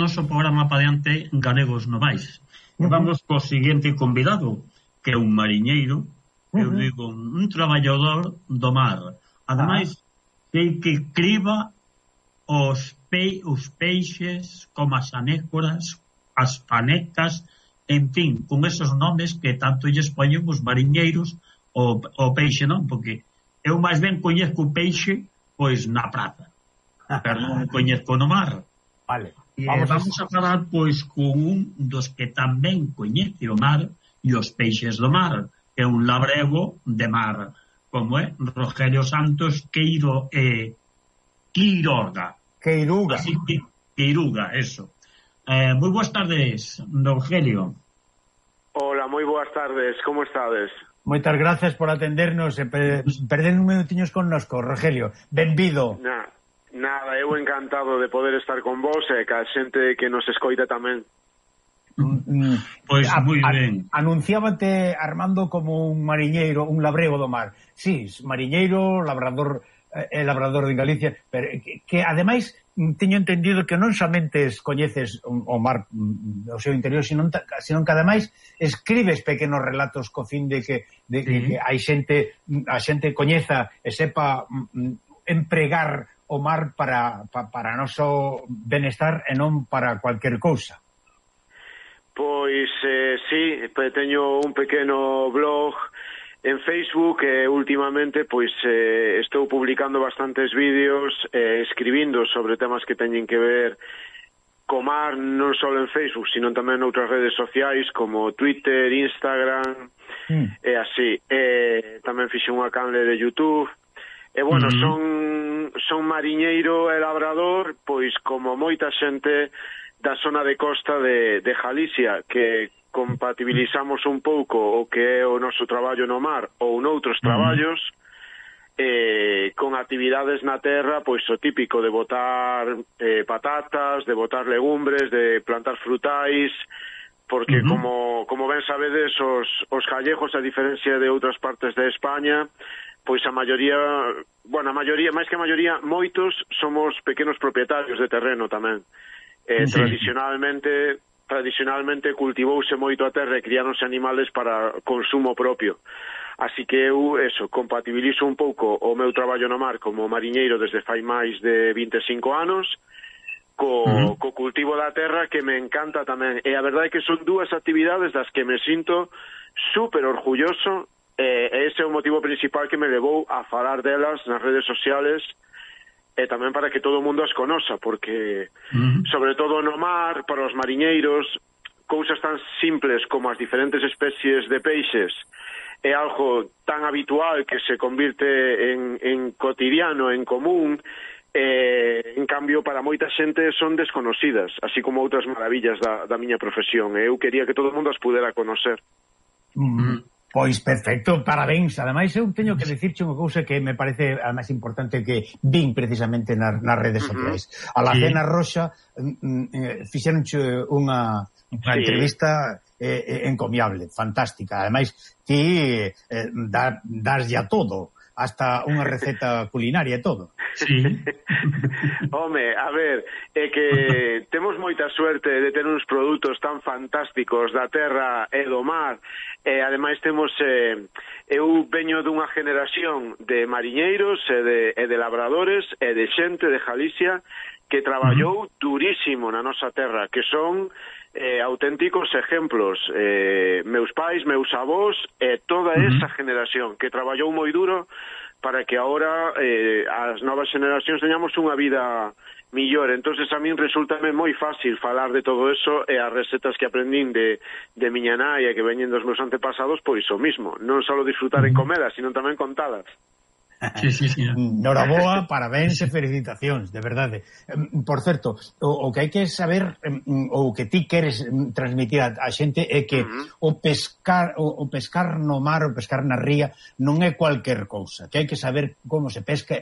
noso programa para diante Galegos Novais. E vamos co seguinte convidado, que é un mariñeiro, eu digo, un traballador do mar. Ademais, sei que criba os peixes como as anécoras, as fanecas, en fin, con esos nomes que tanto lles poñen os mariñeiros o peixe, non? Porque eu máis ben coñezco o peixe pois na praza, pero non coñezco no mar. Vale. Vamos a falar pois con un dos que tamén coñece o mar e os peixes do mar, que é un labrego de mar, como é Rogelio Santos Queiruga. Así que, Queiruga, eso. Moi boas tardes, Rogelio. Hola, moi boas tardes, como estades? Moitas grazas por atendernos e perder un minutiños connosco, Rogelio. Benvido. Nada, eu encantado de poder estar con vos e ca xente que nos escoita tamén. Pois moi ben. Anunciábate, Armando, como un mariñeiro, un labrego do mar. Sí, mariñeiro, labrador de Galicia, pero que ademais teño entendido que non somente coñeces o mar o seu interior, sino que ademais escribes pequenos relatos co fin de que a xente coñeza e sepa empregar o mar para noso benestar e non para cualquier cousa. Pois, sí, teño un pequeno blog en Facebook e últimamente pois estou publicando bastantes vídeos escribindo sobre temas que teñen que ver co mar, non só en Facebook, sino tamén en outras redes sociais como Twitter, Instagram e así. Tamén fixe unha canle de YouTube e bueno, son mariñeiro e labrador pois como moita xente da zona de costa de Galicia, que compatibilizamos un pouco o que é o noso traballo no mar ou noutros traballos con actividades na terra, pois o típico de botar patatas, de botar legumbres, de plantar frutais, porque como ben sabedes, os gallegos, a diferencia de outras partes de España, pois a maioría, máis que a maioría, moitos somos pequenos propietarios de terreno tamén. Tradicionalmente cultivouse moito a terra e criáronse animales para consumo propio. Así que eu, compatibilizo un pouco o meu traballo no mar como mariñeiro desde fai máis de 25 anos co cultivo da terra, que me encanta tamén. E a verdade é que son dúas actividades das que me sinto super orgulloso e ese é o motivo principal que me levou a falar delas nas redes sociales e tamén para que todo o mundo as conoza, porque sobre todo no mar, para os mariñeiros, cousas tan simples como as diferentes especies de peixes é algo tan habitual que se convirte en cotidiano, en común, en cambio para moita xente son desconocidas, así como outras maravillas da miña profesión, e eu quería que todo o mundo as pudera conocer. Pois perfecto, parabéns. Ademais, eu teño que dicirche unha cousa que me parece a máis importante que vin precisamente nas redes sociais. A la Cena Roxa fixeronche unha entrevista encomiable, fantástica. Ademais, ti daslle a todo, hasta unha receta culinaria e todo. Sí. Home, a ver, é que temos moita suerte de ter uns produtos tan fantásticos da terra e do mar, e ademais temos eu veño dunha generación de mariñeiros e de labradores e de xente de Galicia que traballou durísimo na nosa terra, que son auténticos exemplos, meus pais, meus avós e toda esa generación que traballou moi duro para que agora as novas generacións teñamos unha vida millor. Entonces a min resultame moi fácil falar de todo eso e as recetas que aprendín de miña nai e que veñen dos meus antepasados por iso mismo, non só disfrutar en comelas, sino tamén contadas. Sí. Noraboa, parabéns e felicitacións, de verdade. Por certo, o que hai que saber ou que ti queres transmitir a xente é que o pescar no mar, o pescar na ría non é cualquier cousa, que hai que saber como se pesca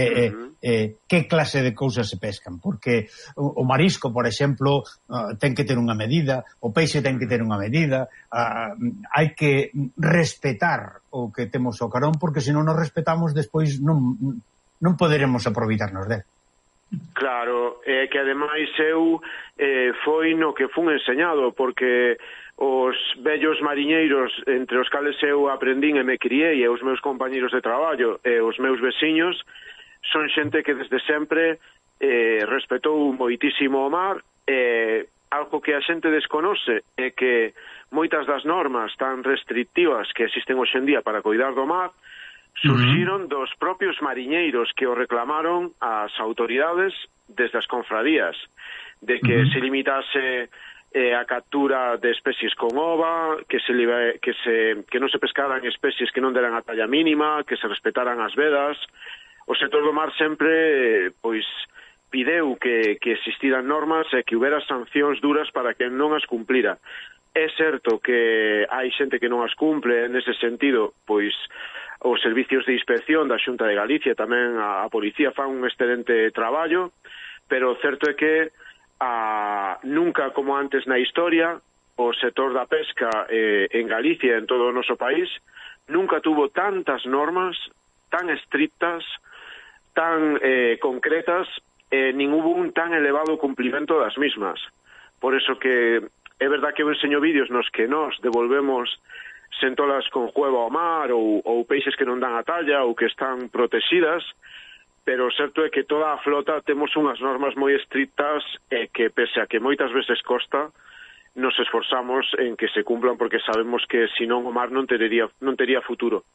e que clase de cousas se pescan, porque o marisco, por exemplo, ten que ter unha medida, o peixe ten que ter unha medida, hai que respetar o que temos ao carón, porque se non nos respetamos despois non poderemos aproveitarnos dele. Claro, que ademais eu foi no que fun enseñado, porque os vellos mariñeiros entre os cales eu aprendín e me criei, e os meus compañeros de traballo e os meus veciños son xente que desde sempre respetou moitísimo o mar. Algo que a xente desconoce é que moitas das normas tan restrictivas que existen hoxe en día para coidar do mar surxiron dos propios mariñeiros que o reclamaron ás autoridades desde as confradías, de que se limitase a captura de especies con ova, que non se pescaran especies que non deran a talla mínima, que se respetaran as vedas. O sector do mar sempre pois pideu que existiran normas e que houbera sancións duras para que non as cumplira. É certo que hai xente que non as cumple, nese sentido, pois os servicios de inspección da Xunta de Galicia, tamén a policía fan un excelente traballo, pero o certo é que nunca como antes na historia o sector da pesca en Galicia, en todo o noso país, nunca tuvo tantas normas tan estrictas, tan concretas, nin hubo un tan elevado cumplimento das mismas. Por eso que é verdad que eu enseño vídeos nos que nós devolvemos sentolas con juego ao mar ou peixes que non dan a talla ou que están protegidas, pero o certo é que toda a flota temos unhas normas moi estrictas e que, pese a que moitas veces costa, nos esforzamos en que se cumplan porque sabemos que senón o mar non tería futuro.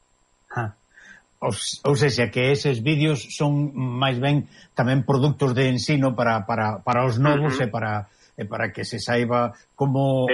Ou seja, que eses vídeos son máis ben tamén produtos de ensino para os novos e para que se saiba como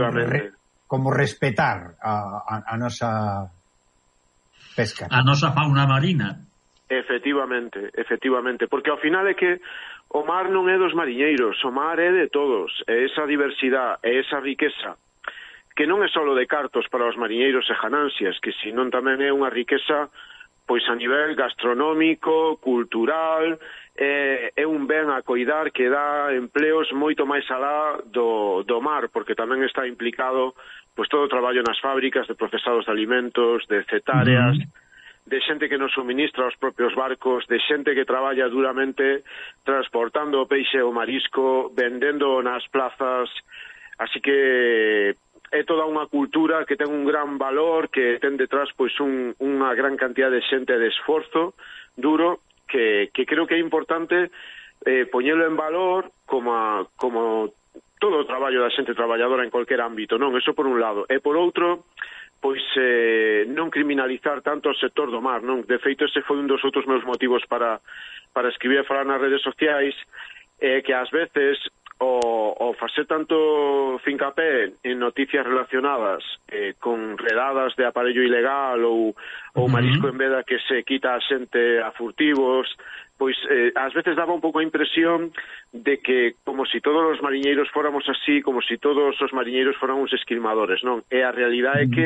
respetar a nosa pesca, a nosa fauna marina. Efectivamente, porque ao final é que o mar non é dos mariñeiros, o mar é de todos, é esa diversidade, é esa riqueza, que non é só de cartos para os mariñeiros e ganancias, que senón tamén é unha riqueza pois a nivel gastronómico, cultural, é un ben a coidar que dá empleos moito máis alá do mar, porque tamén está implicado pois todo o traballo nas fábricas de procesados de alimentos, de cetáreas, de xente que nos suministra os propios barcos, de xente que traballa duramente transportando o peixe o marisco, vendendo nas plazas, así que é toda unha cultura que ten un gran valor, que ten detrás pois unha gran cantidad de xente de esforzo duro, que creo que é importante poñelo en valor como todo o traballo da xente traballadora en cualquier ámbito, non? Eso por un lado. E por outro, pois non criminalizar tanto o sector do mar, non? De feito, ese foi un dos outros meus motivos para escribir e falar nas redes sociais, que ás veces o facer tanto fincapé en noticias relacionadas con redadas de aparello ilegal ou marisco en veda que se quita a xente a furtivos, pois ás veces daba un pouco a impresión de que como si todos os mariñeiros fóramos así, como si todos os mariñeiros foran uns esquilmadores, non? E a realidade é que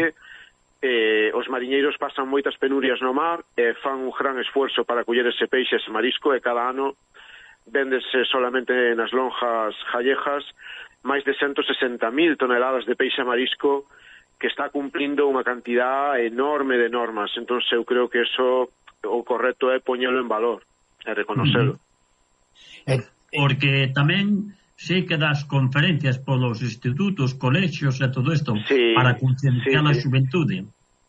os mariñeiros pasan moitas penurias no mar e fan un gran esfuerzo para coller ese peixe, ese marisco, e cada ano véndese solamente nas lonjas jallejas máis de 160.000 toneladas de peixe marisco, que está cumplindo unha cantidad enorme de normas. Entón eu creo que eso o correcto é poñelo en valor e reconocelo. Porque tamén sei que das conferencias polos institutos, colexios e todo isto, para concienciar a xuventude.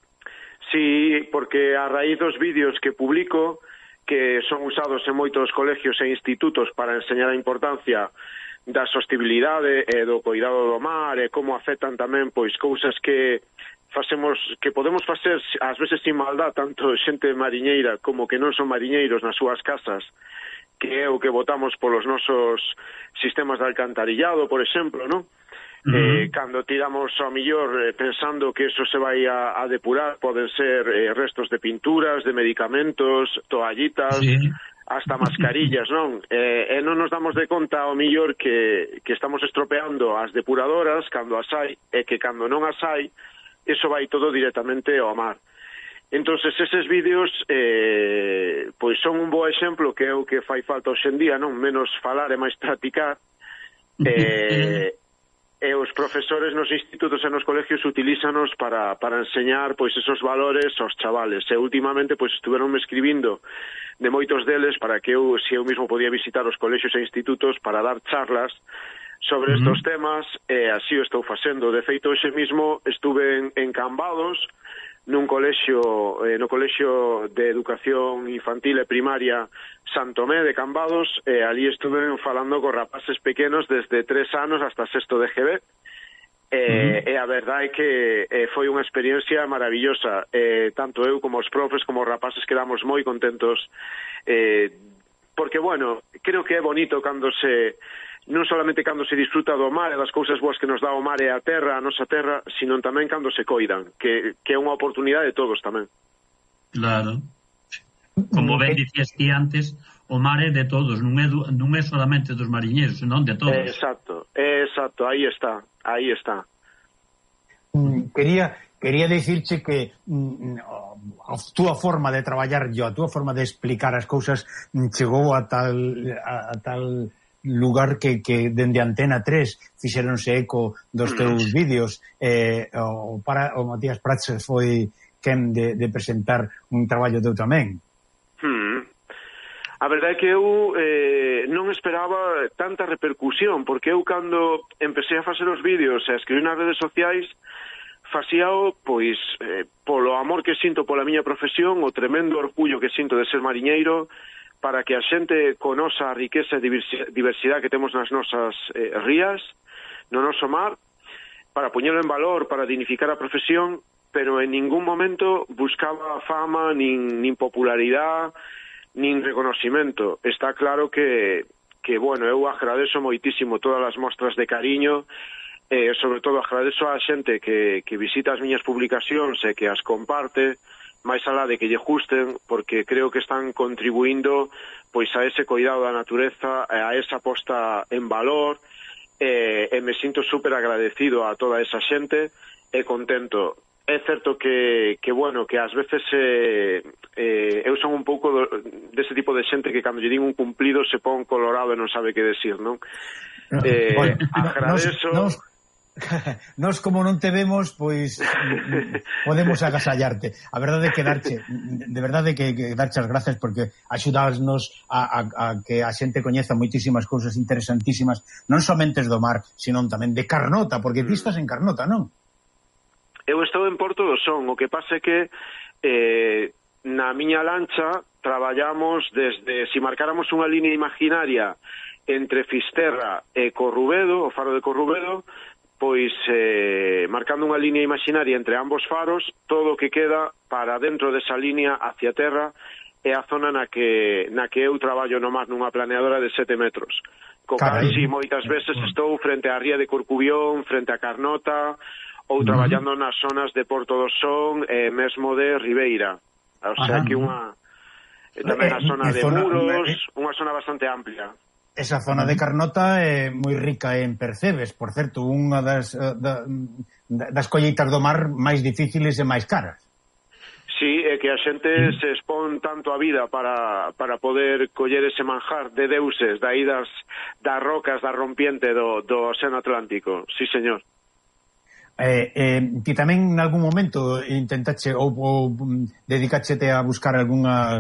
Sí, porque a raíz dos vídeos que publico, que son usados en moitos colegios e institutos para enseñar a importancia da sostenibilidade e do coidado do mar e como afectan tamén pois cousas que podemos facer ás veces sin maldad, tanto xente mariñeira como que non son mariñeiros nas súas casas, que é o que votamos polos nosos sistemas de alcantarillado, por exemplo, non? Cando tiramos ao millor pensando que eso se vai a depurar, poden ser restos de pinturas, de medicamentos, toallitas, hasta mascarillas, non? E non nos damos de conta ao millor que estamos estropeando as depuradoras cando as hai, e que cando non as hai, eso vai todo directamente ao mar. Entonces eses vídeos pois son un bo exemplo, que é o que fai falta hoxe en día, non? Menos falar e máis practicar. E os profesores nos institutos e nos colegios utilízanos para enseñar pois esos valores aos chavales. E últimamente pois estuveronme escribindo de moitos deles para que se eu mesmo podía visitar os colegios e institutos para dar charlas sobre estos temas, e así o estou facendo. De feito, hoxe mismo estuve en Cambados, no Colexio de Educación Infantil e Primaria San Tomé de Cambados, e ali estuve falando con rapaces pequenos desde 3 anos hasta 6º de GB, e a verdade é que foi unha experiencia maravillosa. Tanto eu como os profes como os rapaces quedamos moi contentos, porque, bueno, creo que é bonito cando non solamente cando se disfruta do mar e das cousas boas que nos dá o mar e a terra, a nosa terra, sino tamén cando se coidan, que é unha oportunidade de todos tamén. Claro. Como ben dicías ti antes, o mar é de todos, non é solamente dos mariñeiros, senón de todos. Exacto, aí está. Quería dicirche que a túa forma de traballar, a túa forma de explicar as cousas chegou a tal lugar que dende Antena 3 fixeronse eco dos teus vídeos. O Matías Prats foi quen de presentar un traballo teu tamén. A verdade é que eu non esperaba tanta repercusión, porque eu cando empecé a facer os vídeos e a escribir nas redes sociais, facíao pois polo amor que sinto pola miña profesión, o tremendo orgullo que sinto de ser mariñeiro, para que a xente conoza a riqueza e diversidade que temos nas nosas rías, no noso mar, para poñelo en valor, para dignificar a profesión, pero en ningún momento buscaba fama, nin popularidade, nin reconocimento. Está claro que bueno, eu agradezo moitísimo todas as mostras de cariño, sobre todo agradezo a xente que visita as miñas publicacións e que as comparte, máis alá de que lle gusten, porque creo que están contribuindo pois a ese cuidado da natureza, a esa posta en valor, e me sinto super agradecido a toda esa xente e contento. É certo que bueno, que ás veces eu son un pouco dese tipo de xente que cando lle din un cumplido se pon colorado e non sabe que decir, non? Agradezo... Nós como non te vemos, pois podemos agasallarte. A verdade é que darche as gracias, porque axudasnos a que a xente coñeza moitísimas cousas interesantísimas, non somente do mar, sino tamén de Carnota, porque ti estás en Carnota, non? Eu estou en Porto do Son, o que pasa é que na miña lancha traballamos desde, se marcáramos unha línea imaginaria entre Fisterra e Corrubedo, o faro de Corrubedo, pois marcando unha línea imaginaria entre ambos faros, todo o que queda para dentro desa línea hacia terra é a zona na que eu traballo no mar nunha planeadora de 7 metros. Co cal, si moitas veces estou frente á ría de Corcubión, frente a Carnota, ou traballando nas zonas de Porto do Son e mesmo de Ribeira. O sea que tamén a zona de Muros, unha zona bastante amplia. Esa zona de Carnota é moi rica en percebes, por certo, unha das colleitas do mar máis difíciles e máis caras. Sí, é que a xente se expón tanto a vida para poder coller ese manjar de deuses, das rocas da rompiente do Océano Atlántico. Sí, señor. Ti tamén en algún momento intentache ou dedicaxete a buscar algunha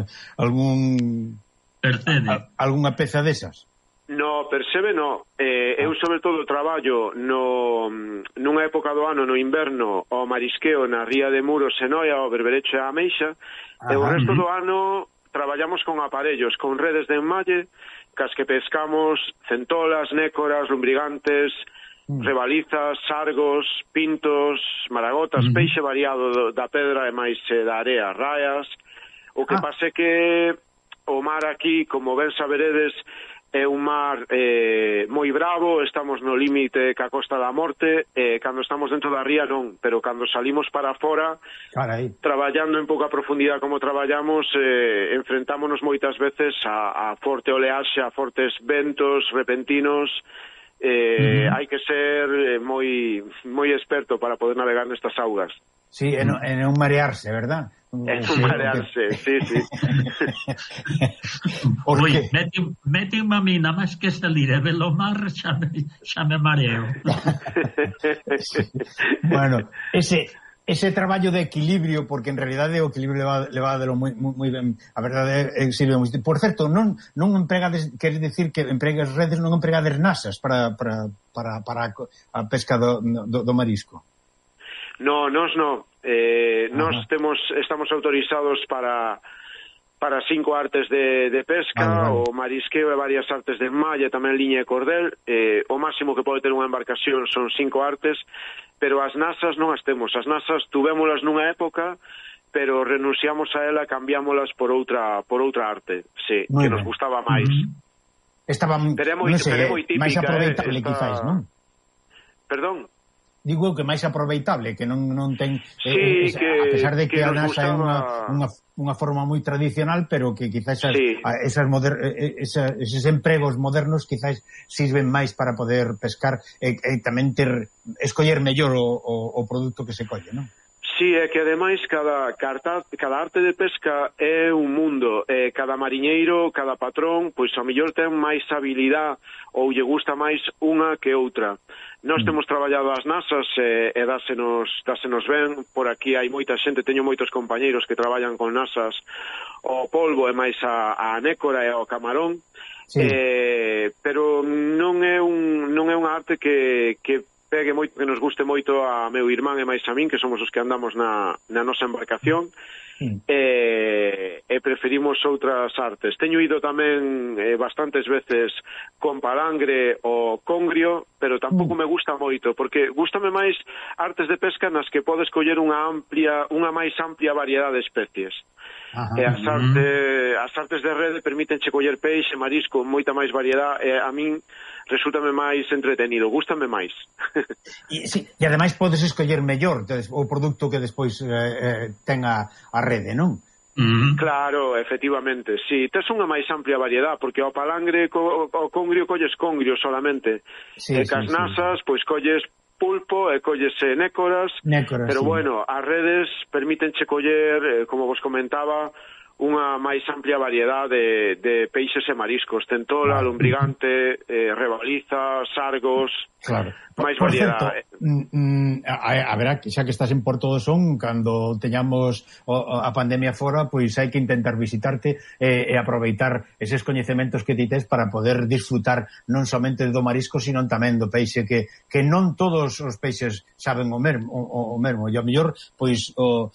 peza desas? No, percebe no. Eu sobre todo traballo nunha época do ano, no inverno, ao marisqueo na ría de Muros, Senoia, ao Berberecho e a Ameixa, e o resto do ano traballamos con aparellos, con redes de enmalle, cas que pescamos centolas, nécoras, lumbrigantes, rebalizas, sargos, pintos, maragotas, peixe variado da pedra e máis da area, raias. O que pase que o mar aquí, como ben saberedes, é un mar moi bravo, estamos no límite ca Costa da Morte, cando estamos dentro da ría non, pero cando salimos para fora, traballando en pouca profundidade como traballamos, enfrentámonos moitas veces a forte oleaxe, a fortes ventos repentinos. Hai que ser moi experto para poder navegar nestas augas. Sí, e non marearse, verdad? É non marearse, sí. Oi, mete unha mina máis que salir e ver o mar xa me mareo. Bueno, ese traballo de equilibrio, porque en realidade o equilibrio levadelo moi ben, a verdade sirve moi. Por certo, non empregades, queres decir que empregas redes, non empregades nasas para a pesca do marisco? No, nos non. Nos estamos autorizados para 5 artes de pesca, o marisqueo e varias artes de malla, tamén liña e cordel. O máximo que pode ter unha embarcación son 5 artes, pero as nasas non as temos. As nasas tuvémolas nunha época, pero renunciamos a ela, cambiámolas por outra arte, sí, que nos gustaba máis. Estaba, pero é moi típica, máis aproveitable, quizáis, non? Perdón? Digo que máis aproveitable, que non ten sí, a pesar de que a NASA é unha forma moi tradicional, pero que quizás eses empregos modernos quizás sirven máis para poder pescar e tamén escoller mellor o produto que se colle, non? Sí, é que ademais cada arte de pesca é un mundo, cada mariñeiro, cada patrón, pois ao mellor ten máis habilidade ou lle gusta máis unha que outra. Nós temos traballado as nasas e dásenos ben. Por aquí hai moita xente, teño moitos compañeiros que traballan con nasas, o polvo e máis a anécora e o camarón, sí. Pero non é unha arte que pegue moito, que nos guste moito a meu irmán e máis a min, que somos os que andamos na nosa embarcación, e preferimos outras artes. Teño ido tamén bastantes veces con palangre ou congrio, pero tampouco me gusta moito, porque gústame máis artes de pesca nas que podes coller unha máis amplia variedade de especies. E as artes de rede permítenche coller peixe, marisco, moita máis variedade, e a min resúltame máis entretenido, gústame máis. E ademais podes escoller mellor o produto que despois ten a rede, non? Claro, efectivamente, si, tes unha máis amplia variedade, porque ao palangre o congrio colles congrio solamente, e cas nasas, pois colles pulpo e collese nécoras, pero bueno, as redes permítenche coller, como vos comentaba, unha máis amplia variedade de peixes e mariscos, tentola, lombrigante, rebaliza, sargos, máis variedade. A ver, xa que estás en Porto do Son, cando teñamos a pandemia fora, pois hai que intentar visitarte e aproveitar eses coñecementos que ti tes para poder disfrutar non somente do marisco, sino tamén do peixe, que non todos os peixes saben o mesmo, e ao mellor, pois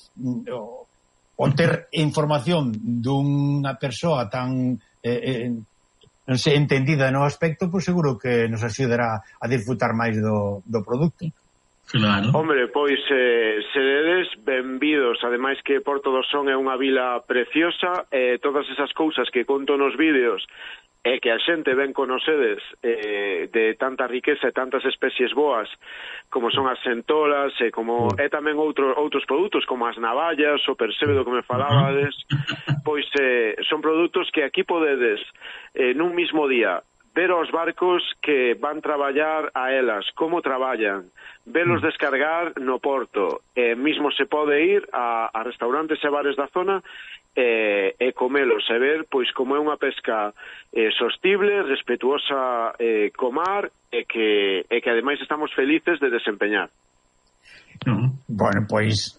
o ter información dunha persoa tan non sei, entendida no aspecto, pois seguro que nos axudará a disfrutar máis do produto. Claro. Hombre, pois seredes benvidos, ademais que Porto do Son é unha vila preciosa, e todas esas cousas que conto nos vídeos e que a xente ben conocedes, de tanta riqueza e tantas especies boas como son as centolas, e como é tamén outros produtos como as navallas, o persévedo que me falabades, pois son produtos que aquí podedes nun mismo día ver os barcos que van traballar a elas, como traballan, velos descargar no porto, mismo se pode ir a restaurantes e bares da zona e comelos e ver pois como é unha pesca sostible, respetuosa co mar, e que ademais estamos felices de desempeñar. Bueno, pois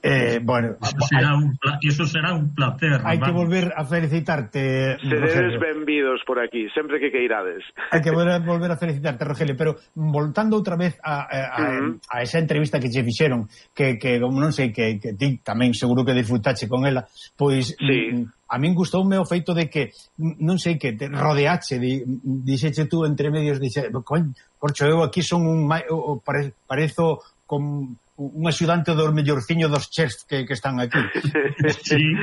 eso será un placer. Hai que volver a felicitarte, seredes benvidos por aquí, sempre que queirades. Hai que volver a felicitarte, Rogelio, pero voltando outra vez a esa entrevista que che fixeron, que non sei, que ti tamén seguro que disfrutache con ela, pois a min gustoume o feito de que non sei, que te rodeache, dixeche tú entre medios, porcho, eu aquí son parezo como un axudante do mellorciño dos chefs que están aquí. Sí,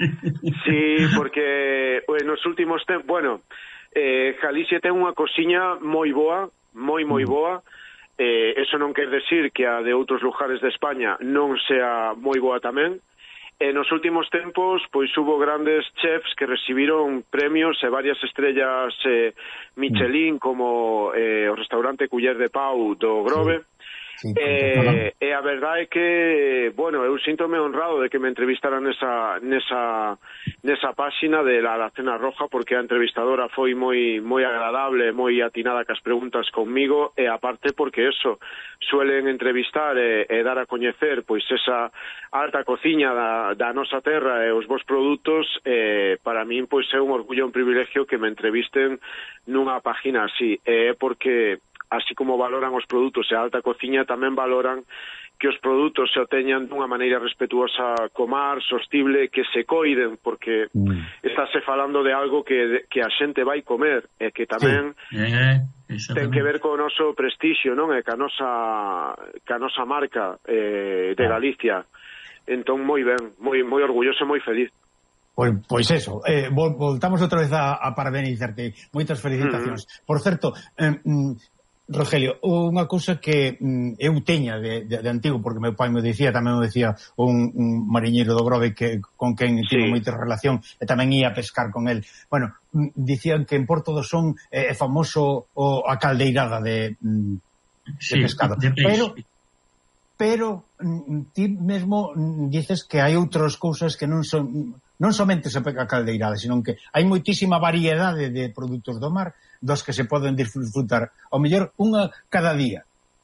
porque nos últimos tempos, bueno, Galicia ten unha cociña moi boa, moi boa. Eso non quer decir que a de outros lugares de España non sea moi boa tamén. Nos últimos tempos, pois hubo grandes chefs que recibiron premios e varias estrellas Michelin, como o restaurante Culler de Pau do Grove. E a verdade é que, bueno, eu síntome honrado de que me entrevistaran nesa páxina de la Cena Roja, porque a entrevistadora foi moi agradable, moi atinada cas preguntas conmigo, e aparte porque eso, suelen entrevistar e dar a coñecer pois esa alta cociña da nosa terra e os vos produtos. Para min pois é un orgullo, un privilegio que me entrevisten nunha página así, porque así como valoran os produtos e a alta cociña, tamén valoran que os produtos se obteñan dunha maneira respetuosa co mar, sostible, que se coiden, porque estáse falando de algo que a xente vai comer, e que tamén ten que ver co noso prestixio, non? E ca nosa marca de Galicia. Entón, moi ben, moi orgulloso, moi feliz. Pois eso, voltamos outra vez a parabénizarte. Moitas felicitacións. Por certo, Rogelio, unha cousa que eu teña de antigo, porque meu pai tamén me decía un mariñeiro do Grove con quen tivo moita relación, e tamén ia a pescar con el. Bueno, dicían que en Porto do Son é famoso a caldeirada de pescado. Pero ti mesmo dices que hai outras cousas que non somente se pega a caldeirada, sino que hai moitísima variedade de produtos do mar dos que se poden disfrutar, ao mellor unha cada día.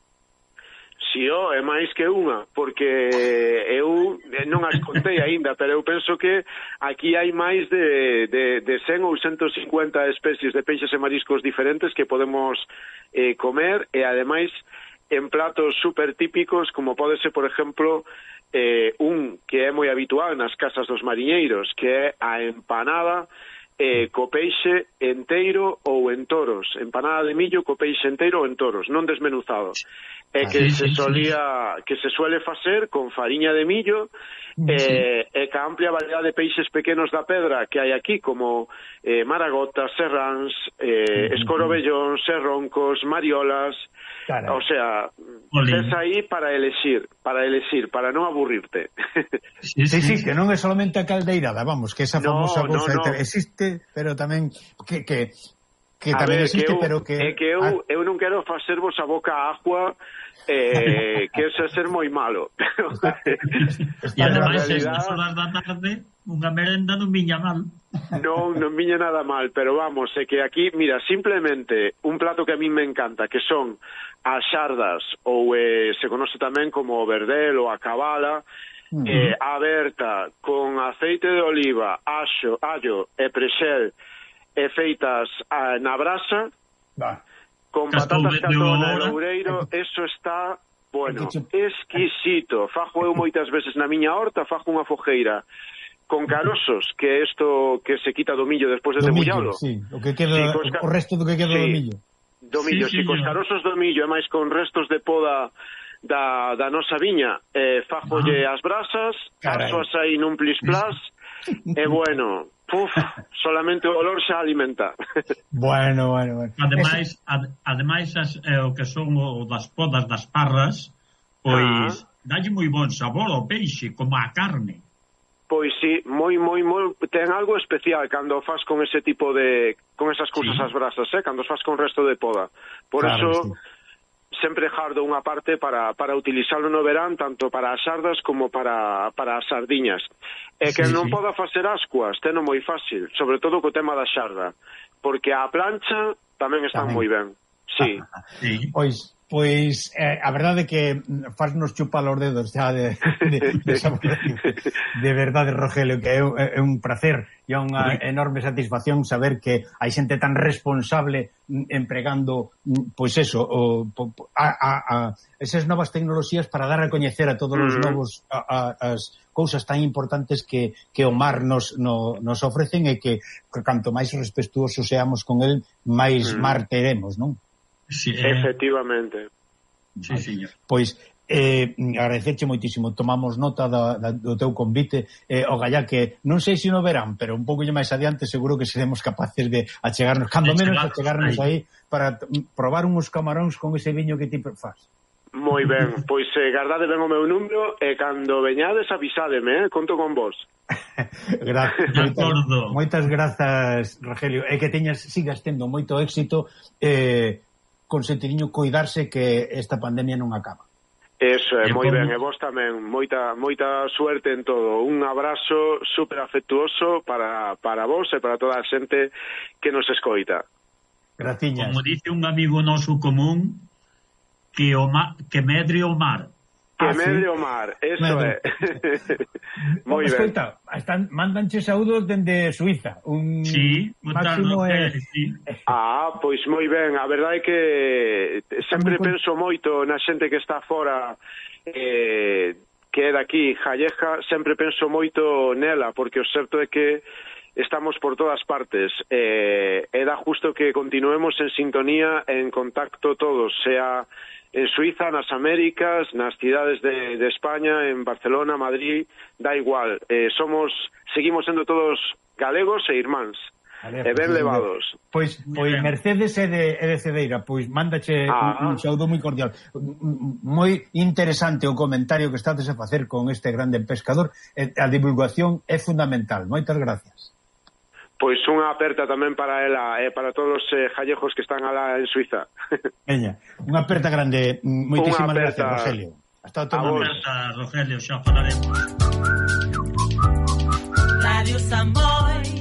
Si, é máis que unha, porque eu non as contei aínda, pero eu penso que aquí hai máis de 100 ou 150 especies de peixes e mariscos diferentes que podemos comer, e ademais en platos super típicos, como pode ser, por exemplo, un que é moi habitual nas casas dos mariñeiros, que é a empanada co peixe enteiro ou en toros, empanada de millo co peixe enteiro ou en toros, non desmenuzado, que se suele facer con fariña de millo e ca amplia variedade de peixes pequenos da pedra que hai aquí, como maragotas, serráns, escorobellóns, serroncos, mariolas. O sea, tes aí para elegir, para non aburrirte. Sí, que non é solamente a caldeirada, vamos, que esa famosa cousa existe, pero tamén que tamén existe, pero que... É que eu non quero facervos a boca a agua, que eso é ser moi malo. E ademais, estas horas da tarde, unha merenda non viña mal. Non viña nada mal, pero vamos, é que aquí, mira, simplemente un plato que a mí me encanta, que son as xardas, ou se conoce tamén como o verdel ou a cabala, aberta con aceite de oliva, allo e prexel, e feitas na brasa, con patatas catona e loureiro, eso está, bueno, exquisito. Fajo eu moitas veces na miña horta, fajo unha fogueira con carosos, que é isto que se quita do millo despois de debullalo. O que queda, o resto do que queda do millo. Do millo, cos carosos do millo, e máis con restos de poda da nosa viña, fajolle as brasas, pasoas aí nun plis-plas, e bueno, solamente o olor xa alimenta. Bueno. Ademais, o que son das podas das parras, pois dalle moi bon sabor ao peixe, como a carne. Pois sí, moi, ten algo especial cando fas con ese tipo de, con esas cousas as brasas, cando fas con resto de poda. Por eso sempre jardo unha parte para utilizarlo no verán, tanto para as xardas como para as sardiñas. E que non poda facer ascuas, teno moi fácil, sobre todo co tema da xarda, porque a plancha tamén están moi ben. Sí. Pois a verdade é que fasnos chupar os dedos xa de verdade, Rogelio, que é un placer e unha enorme satisfacción saber que hai xente tan responsable empregando, pois eso, esas novas tecnoloxías para dar a coñecer a todos os novos as cousas tan importantes que o mar nos ofrecen, e que canto máis respetuosos seamos con el, máis mar teremos, non? Sí, efectivamente. Sí, señor. Pois agradecerche moitísimo, tomamos nota do teu convite, o gallá que non sei se no verán, pero un pouco máis adiante seguro que seremos capaces de achegarnos, cando menos achegarnos aí para probar uns camaróns con ese viño que ti faz. Moi ben, pois guardade ben o meu número, e cando veñades avisádeme, conto con vos. Moitas grazas, Rogelio, e que sigas tendo moito éxito, con sentidiño coidarse, que esta pandemia non acaba. Eso é, moi ben, e vos tamén, moita suerte en todo. Un abrazo super afectuoso para vos e para toda a xente que nos escoita. Graciñas. Como dice un amigo noso común, que medre o mar. Que medre o mar, eso é. Moi ben. Escoita, mandanche saúdos dende Suiza. Sí, máximo sí. Pois moi ben. A verdade é que sempre penso moito na xente que está fora, que é daqui, Calleja, sempre penso moito nela, porque o certo é que estamos por todas partes. E dá justo que continuemos en sintonía, en contacto todos, sea en Suiza, nas Américas, nas cidades de España, en Barcelona, Madrid, da igual. Seguimos sendo todos galegos e irmáns. E ben levados. Pois Mercedes é de Cedeira, pois mándache un saúdo moi cordial. Moi interesante o comentario que estades a facer con este grande pescador. A divulgación é fundamental. Moitas gracias. Pois unha aperta tamén para ela e para todos os gallejos que están alá en Suiza. Veña, unha aperta grande. Moitísimas gracias, Rogelio. Hasta outro momento. Rogelio, xa falaremos. Radio Samboy.